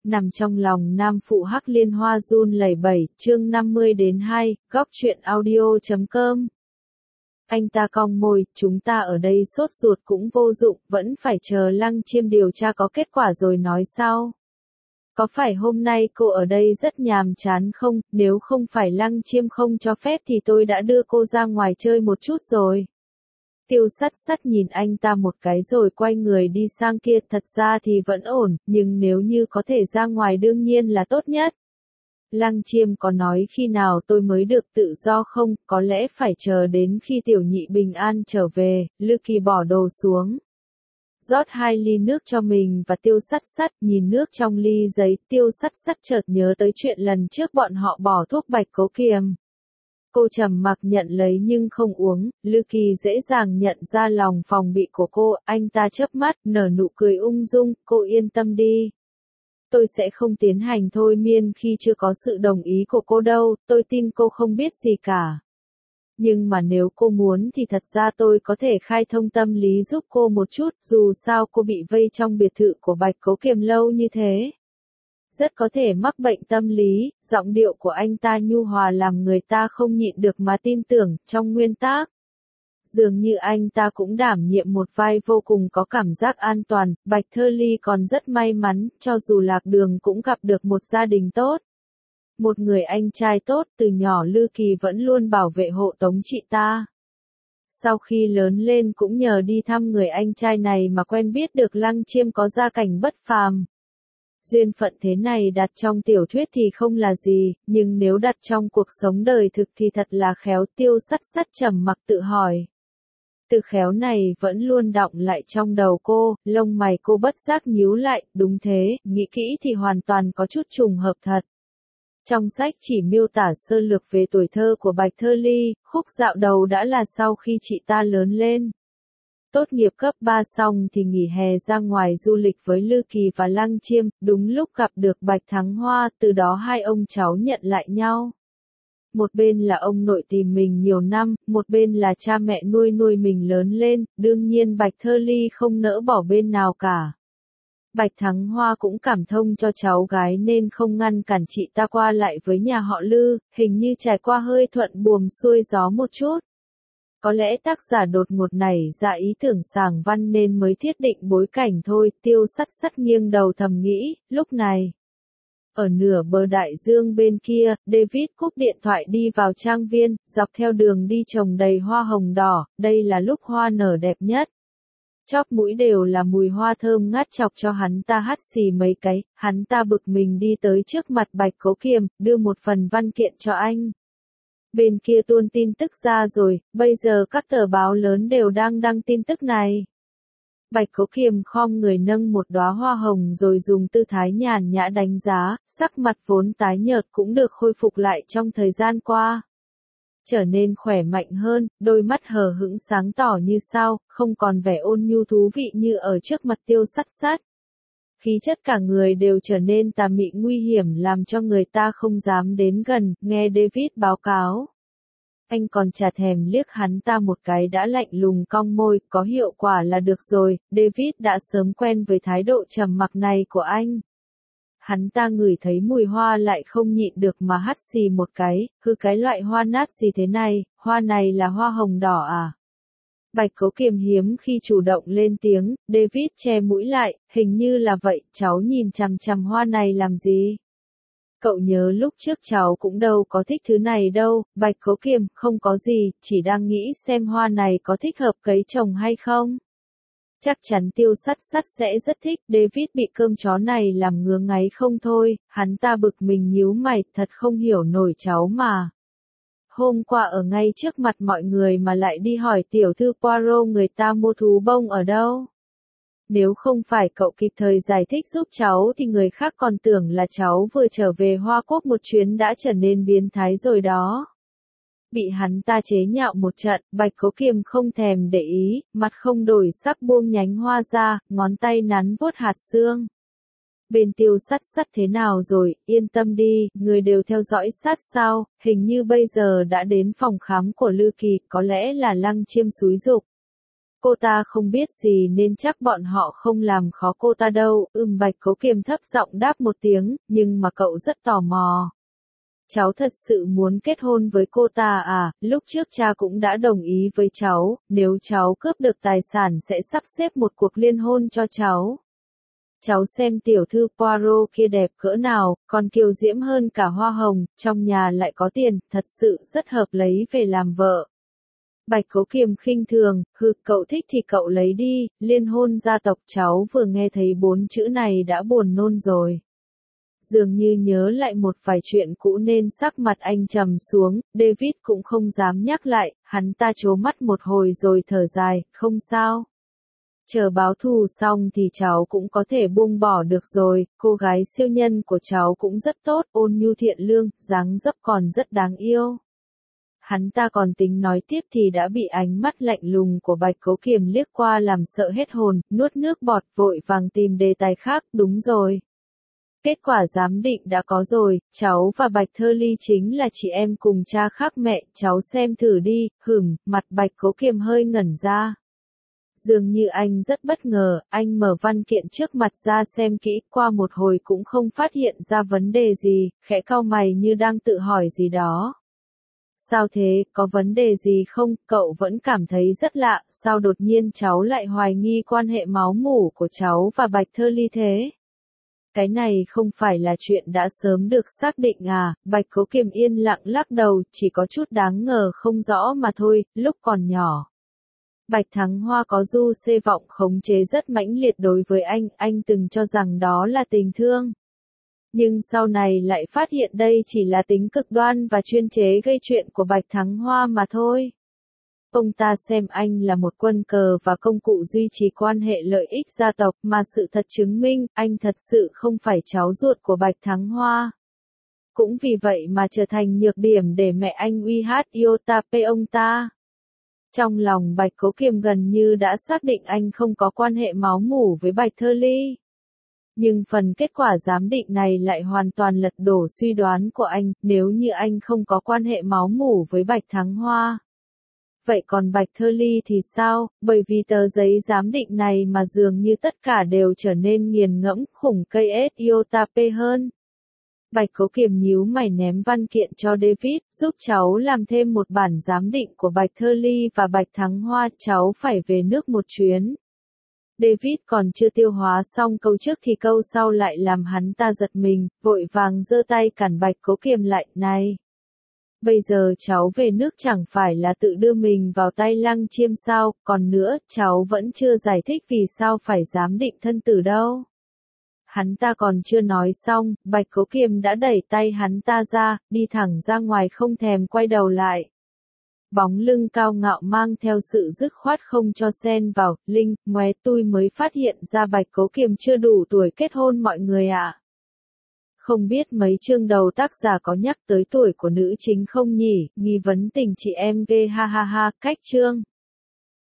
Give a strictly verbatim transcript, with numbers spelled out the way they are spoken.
Nằm trong lòng nam phụ hắc liên hoa run lẩy bẩy, chương năm mươi đến hai, góc truyện audio chấm com. Anh ta cong môi, chúng ta ở đây sốt ruột cũng vô dụng, vẫn phải chờ Lăng Chiêm điều tra có kết quả rồi nói sau. Có phải hôm nay cô ở đây rất nhàm chán không, nếu không phải Lăng Chiêm không cho phép thì tôi đã đưa cô ra ngoài chơi một chút rồi. Tiêu Sắt Sắt nhìn anh ta một cái rồi quay người đi sang kia, thật ra thì vẫn ổn, nhưng nếu như có thể ra ngoài đương nhiên là tốt nhất. Lăng Chiêm có nói khi nào tôi mới được tự do không, có lẽ phải chờ đến khi Tiểu Nhị bình an trở về. Lư Kỳ bỏ đồ xuống, rót hai ly nước cho mình và Tiêu Sắt Sắt, nhìn nước trong ly giấy, Tiêu Sắt Sắt chợt nhớ tới chuyện lần trước bọn họ bỏ thuốc bạch cố kiềm. Cô trầm mặc nhận lấy nhưng không uống. Lư Kỳ dễ dàng nhận ra lòng phòng bị của cô, anh ta chớp mắt, nở nụ cười ung dung, cô yên tâm đi. Tôi sẽ không tiến hành thôi miên khi chưa có sự đồng ý của cô đâu, tôi tin cô không biết gì cả. Nhưng mà nếu cô muốn thì thật ra tôi có thể khai thông tâm lý giúp cô một chút, dù sao cô bị vây trong biệt thự của Bạch Cố Kiềm lâu như thế. Rất có thể mắc bệnh tâm lý. Giọng điệu của anh ta nhu hòa làm người ta không nhịn được mà tin tưởng. Trong nguyên tắc, dường như anh ta cũng đảm nhiệm một vai vô cùng có cảm giác an toàn. Bạch Thơ Ly còn rất may mắn, cho dù lạc đường cũng gặp được một gia đình tốt. Một người anh trai tốt, từ nhỏ Lư Kỳ vẫn luôn bảo vệ hộ tống chị ta. Sau khi lớn lên cũng nhờ đi thăm người anh trai này mà quen biết được Lăng Chiêm có gia cảnh bất phàm. Duyên phận thế này đặt trong tiểu thuyết thì không là gì, nhưng nếu đặt trong cuộc sống đời thực thì thật là khéo. Tiêu Sắt Sắt trầm mặc tự hỏi. Từ khéo này vẫn luôn đọng lại trong đầu cô, lông mày cô bất giác nhíu lại, đúng thế, nghĩ kỹ thì hoàn toàn có chút trùng hợp thật. Trong sách chỉ miêu tả sơ lược về tuổi thơ của Bạch Thơ Ly, khúc dạo đầu đã là sau khi chị ta lớn lên. Tốt nghiệp cấp ba xong thì nghỉ hè ra ngoài du lịch với Lư Kỳ và Lăng Chiêm, đúng lúc gặp được Bạch Thắng Hoa, từ đó hai ông cháu nhận lại nhau. Một bên là ông nội tìm mình nhiều năm, một bên là cha mẹ nuôi nuôi mình lớn lên, đương nhiên Bạch Thơ Ly không nỡ bỏ bên nào cả. Bạch Thắng Hoa cũng cảm thông cho cháu gái nên không ngăn cản chị ta qua lại với nhà họ Lư, hình như trải qua hơi thuận buồm xuôi gió một chút. Có lẽ tác giả đột ngột nảy ra ý tưởng sảng văn nên mới thiết định bối cảnh thôi. Tiêu Sắt Sắt nghiêng đầu thầm nghĩ. Lúc này, ở nửa bờ đại dương bên kia, David cúp điện thoại đi vào trang viên, dọc theo đường đi trồng đầy hoa hồng đỏ, đây là lúc hoa nở đẹp nhất. Chóp mũi đều là mùi hoa thơm ngát chọc cho hắn ta hắt xì mấy cái, hắn ta bực mình đi tới trước mặt Bạch Cố Kiềm, đưa một phần văn kiện cho anh. Bên kia tuôn tin tức ra rồi, bây giờ các tờ báo lớn đều đang đăng tin tức này. Bạch Cố Kiềm khom người nâng một đóa hoa hồng rồi dùng tư thái nhàn nhã đánh giá, sắc mặt vốn tái nhợt cũng được khôi phục lại trong thời gian qua. Trở nên khỏe mạnh hơn, đôi mắt hờ hững sáng tỏ như sao, không còn vẻ ôn nhu thú vị như ở trước mặt Tiêu Sắt Sắt. Khí chất cả người đều trở nên tà mị nguy hiểm làm cho người ta không dám đến gần. Nghe David báo cáo, anh còn chả thèm liếc hắn ta một cái đã lạnh lùng cong môi, có hiệu quả là được rồi. David đã sớm quen với thái độ trầm mặc này của anh. Hắn ta ngửi thấy mùi hoa lại không nhịn được mà hắt xì một cái, hư cái loại hoa nát gì thế này, hoa này là hoa hồng đỏ à? Bạch Cố Kiềm hiếm khi chủ động lên tiếng, David che mũi lại, hình như là vậy, cháu nhìn chằm chằm hoa này làm gì? Cậu nhớ lúc trước cháu cũng đâu có thích thứ này đâu. Bạch Cố Kiềm, không có gì, chỉ đang nghĩ xem hoa này có thích hợp cấy trồng hay không. Chắc chắn Tiêu Sắt Sắt sẽ rất thích. David bị cơm chó này làm ngứa ngáy không thôi, hắn ta bực mình nhíu mày, thật không hiểu nổi cháu mà. Hôm qua ở ngay trước mặt mọi người mà lại đi hỏi tiểu thư Poirot người ta mua thú bông ở đâu. Nếu không phải cậu kịp thời giải thích giúp cháu thì người khác còn tưởng là cháu vừa trở về Hoa Quốc một chuyến đã trở nên biến thái rồi đó. Bị hắn ta chế nhạo một trận, Bạch Cố Kiềm không thèm để ý, mặt không đổi sắc buông nhánh hoa ra, ngón tay nắn vuốt hạt xương. Bên Tiêu Sắt Sắt thế nào rồi, yên tâm đi, người đều theo dõi sát sao, hình như bây giờ đã đến phòng khám của Lư Kỳ, có lẽ là Lăng Chiêm xúi giục. Cô ta không biết gì nên chắc bọn họ không làm khó cô ta đâu. Ừm, Bạch Cố Kiềm thấp giọng đáp một tiếng, nhưng mà cậu rất tò mò. Cháu thật sự muốn kết hôn với cô ta à? Lúc trước cha cũng đã đồng ý với cháu, nếu cháu cướp được tài sản sẽ sắp xếp một cuộc liên hôn cho cháu. Cháu xem tiểu thư Poirot kia đẹp cỡ nào, còn kiều diễm hơn cả hoa hồng, trong nhà lại có tiền, thật sự rất hợp lấy về làm vợ. Bạch Cố Kiềm khinh thường, hừ, cậu thích thì cậu lấy đi, liên hôn gia tộc. Cháu vừa nghe thấy bốn chữ này đã buồn nôn rồi. Dường như nhớ lại một vài chuyện cũ nên sắc mặt anh trầm xuống, David cũng không dám nhắc lại, hắn ta trố mắt một hồi rồi thở dài, không sao. Chờ báo thù xong thì cháu cũng có thể buông bỏ được rồi, cô gái siêu nhân của cháu cũng rất tốt, ôn nhu thiện lương, dáng dấp còn rất đáng yêu. Hắn ta còn tính nói tiếp thì đã bị ánh mắt lạnh lùng của Bạch Cố Kiềm liếc qua làm sợ hết hồn, nuốt nước bọt vội vàng tìm đề tài khác, đúng rồi. Kết quả giám định đã có rồi, cháu và Bạch Thơ Ly chính là chị em cùng cha khác mẹ, cháu xem thử đi. Hửm, mặt Bạch Cố Kiềm hơi ngẩn ra. Dường như anh rất bất ngờ, anh mở văn kiện trước mặt ra xem kỹ, qua một hồi cũng không phát hiện ra vấn đề gì, khẽ cau mày như đang tự hỏi gì đó. Sao thế, có vấn đề gì không? Cậu vẫn cảm thấy rất lạ, sao đột nhiên cháu lại hoài nghi quan hệ máu mủ của cháu và Bạch Thơ Ly thế? Cái này không phải là chuyện đã sớm được xác định à? Bạch Cố Kiềm yên lặng lắc đầu, chỉ có chút đáng ngờ không rõ mà thôi, lúc còn nhỏ. Bạch Thắng Hoa có du xê vọng khống chế rất mãnh liệt đối với anh, anh từng cho rằng đó là tình thương. Nhưng sau này lại phát hiện đây chỉ là tính cực đoan và chuyên chế gây chuyện của Bạch Thắng Hoa mà thôi. Ông ta xem anh là một quân cờ và công cụ duy trì quan hệ lợi ích gia tộc, mà sự thật chứng minh, anh thật sự không phải cháu ruột của Bạch Thắng Hoa. Cũng vì vậy mà trở thành nhược điểm để mẹ anh uy hát iota pe ông ta. Trong lòng Bạch Cố Kiềm gần như đã xác định anh không có quan hệ máu mủ với Bạch Thơ Ly. Nhưng phần kết quả giám định này lại hoàn toàn lật đổ suy đoán của anh, nếu như anh không có quan hệ máu mủ với Bạch Thắng Hoa. Vậy còn Bạch Thơ Ly thì sao? Bởi vì tờ giấy giám định này mà dường như tất cả đều trở nên nghiền ngẫm, khủng cây ét iota pe hơn. Bạch Cố Kiềm nhíu mày ném văn kiện cho David, giúp cháu làm thêm một bản giám định của Bạch Thơ Ly và Bạch Thắng Hoa, cháu phải về nước một chuyến. David còn chưa tiêu hóa xong câu trước thì câu sau lại làm hắn ta giật mình, vội vàng giơ tay cản Bạch Cố Kiềm lại, này. Bây giờ cháu về nước chẳng phải là tự đưa mình vào tay Lăng Chiêm sao, còn nữa, cháu vẫn chưa giải thích vì sao phải giám định thân tử đâu. Hắn ta còn chưa nói xong, Bạch Cố Kiềm đã đẩy tay hắn ta ra, đi thẳng ra ngoài không thèm quay đầu lại. Bóng lưng cao ngạo mang theo sự dứt khoát không cho xen vào, Linh, ngoé tôi mới phát hiện ra Bạch Cố Kiềm chưa đủ tuổi kết hôn mọi người ạ. À. Không biết mấy chương đầu tác giả có nhắc tới tuổi của nữ chính không nhỉ, nghi vấn tình chị em ghê ha ha ha, cách chương.